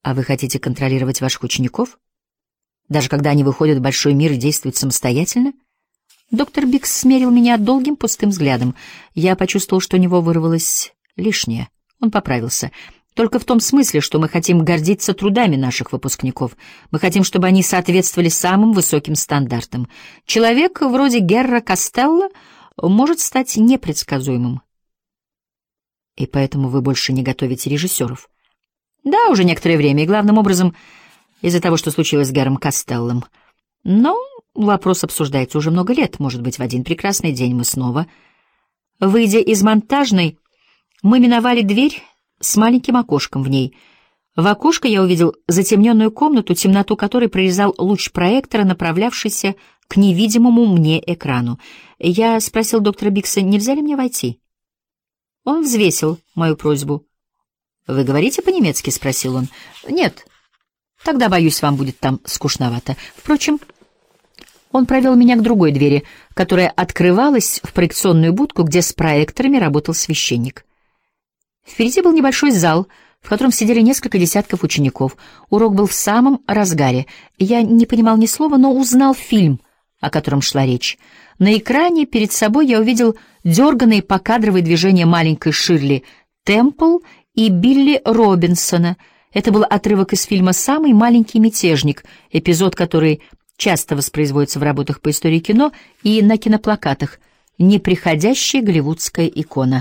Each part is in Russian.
А вы хотите контролировать ваших учеников? Даже когда они выходят в большой мир и действуют самостоятельно? Доктор Бикс смерил меня долгим пустым взглядом. Я почувствовал, что у него вырвалось лишнее. Он поправился. Только в том смысле, что мы хотим гордиться трудами наших выпускников. Мы хотим, чтобы они соответствовали самым высоким стандартам. Человек вроде Герра Костелло может стать непредсказуемым. И поэтому вы больше не готовите режиссеров? Да, уже некоторое время, и главным образом из-за того, что случилось с Герром Костеллом. Но вопрос обсуждается уже много лет. Может быть, в один прекрасный день мы снова... Выйдя из монтажной, мы миновали дверь с маленьким окошком в ней. В окошко я увидел затемненную комнату, темноту которой прорезал луч проектора, направлявшийся к невидимому мне экрану. Я спросил доктора Бикса, нельзя ли мне войти. Он взвесил мою просьбу. «Вы говорите по-немецки?» — спросил он. «Нет. Тогда, боюсь, вам будет там скучновато. Впрочем...» Он провел меня к другой двери, которая открывалась в проекционную будку, где с проекторами работал священник. Впереди был небольшой зал, в котором сидели несколько десятков учеников. Урок был в самом разгаре. Я не понимал ни слова, но узнал фильм, о котором шла речь. На экране перед собой я увидел дерганные покадровые движения маленькой Ширли Темпл и Билли Робинсона. Это был отрывок из фильма «Самый маленький мятежник», эпизод, который часто воспроизводится в работах по истории кино и на киноплакатах. Неприходящая голливудская икона.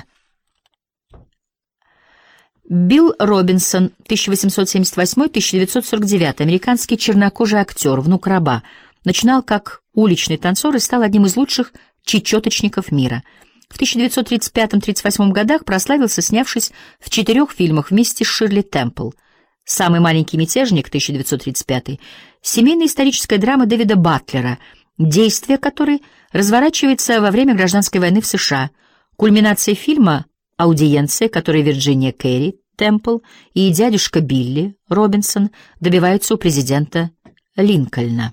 Билл Робинсон, 1878-1949, американский чернокожий актер, внук раба, начинал как уличный танцор и стал одним из лучших чечеточников мира. В 1935-38 годах прославился, снявшись в 4 фильмах вместе с Ширли Темпл. «Самый маленький мятежник» 1935, семейная историческая драма Дэвида Батлера, действие которой разворачивается во время гражданской войны в США. Кульминация фильма «Аудиенция», которой Вирджиния Керри Темпл и дядюшка Билли Робинсон добиваются у президента Линкольна.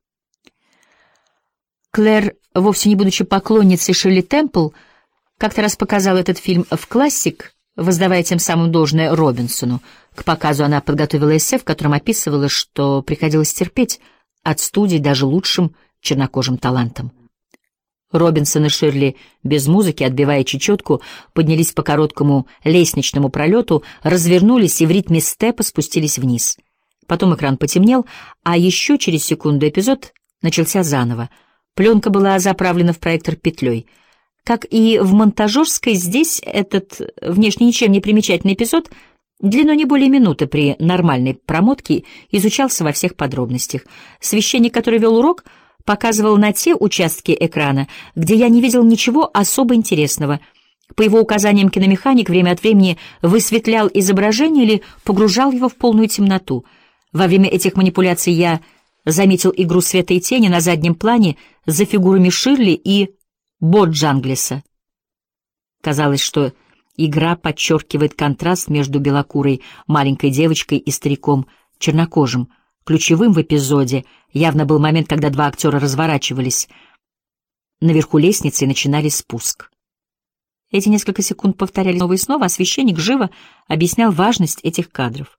Клэр, вовсе не будучи поклонницей Ширли Темпл, как-то раз показала этот фильм в «Классик», воздавая тем самым должное Робинсону. К показу она подготовила эссе, в котором описывала, что приходилось терпеть от студий даже лучшим чернокожим талантам. Робинсон и Ширли без музыки, отбивая чечетку, поднялись по короткому лестничному пролету, развернулись и в ритме степа спустились вниз. Потом экран потемнел, а еще через секунду эпизод начался заново. Пленка была заправлена в проектор петлей. Как и в монтажерской, здесь этот внешне ничем не примечательный эпизод длиной не более минуты при нормальной промотке изучался во всех подробностях. Священник, который вел урок, показывал на те участки экрана, где я не видел ничего особо интересного. По его указаниям киномеханик время от времени высветлял изображение или погружал его в полную темноту. Во время этих манипуляций я заметил игру света и тени на заднем плане за фигурами Ширли и Боджанглиса. Казалось, что игра подчеркивает контраст между белокурой маленькой девочкой и стариком чернокожим. Ключевым в эпизоде явно был момент, когда два актера разворачивались наверху лестницы и начинали спуск. Эти несколько секунд повторялись снова и снова, а священник живо объяснял важность этих кадров.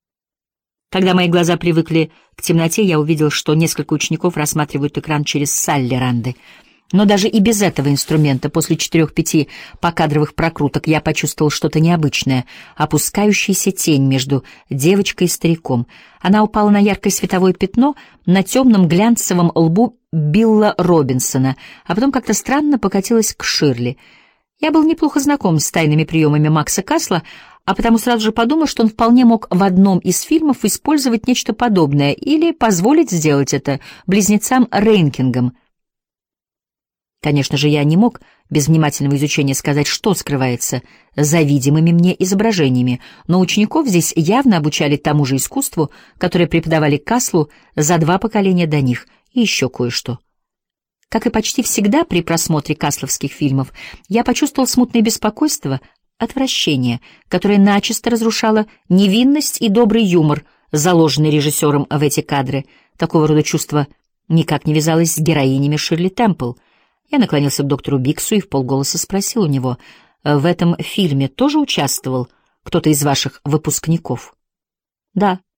Когда мои глаза привыкли к темноте, я увидел, что несколько учеников рассматривают экран через саллеранды. Но даже и без этого инструмента, после 4-5 покадровых прокруток, я почувствовал что-то необычное, опускающаяся тень между девочкой и стариком. Она упала на яркое световое пятно на темном глянцевом лбу Билла Робинсона, а потом как-то странно покатилась к Ширли. Я был неплохо знаком с тайными приемами Макса Касла, а потому сразу же подумал, что он вполне мог в одном из фильмов использовать нечто подобное или позволить сделать это близнецам Рейнкингам. Конечно же, я не мог без внимательного изучения сказать, что скрывается за видимыми мне изображениями, но учеников здесь явно обучали тому же искусству, которое преподавали Каслу за 2 поколения до них, и еще кое-что. Как и почти всегда при просмотре касловских фильмов, я почувствовал смутное беспокойство, отвращение, которое начисто разрушало невинность и добрый юмор, заложенный режиссером в эти кадры. Такого рода чувство никак не вязалось с героинями Ширли Темпл. Я наклонился к доктору Биксу и вполголоса спросил у него: «В этом фильме тоже участвовал кто-то из ваших выпускников?» «Да»,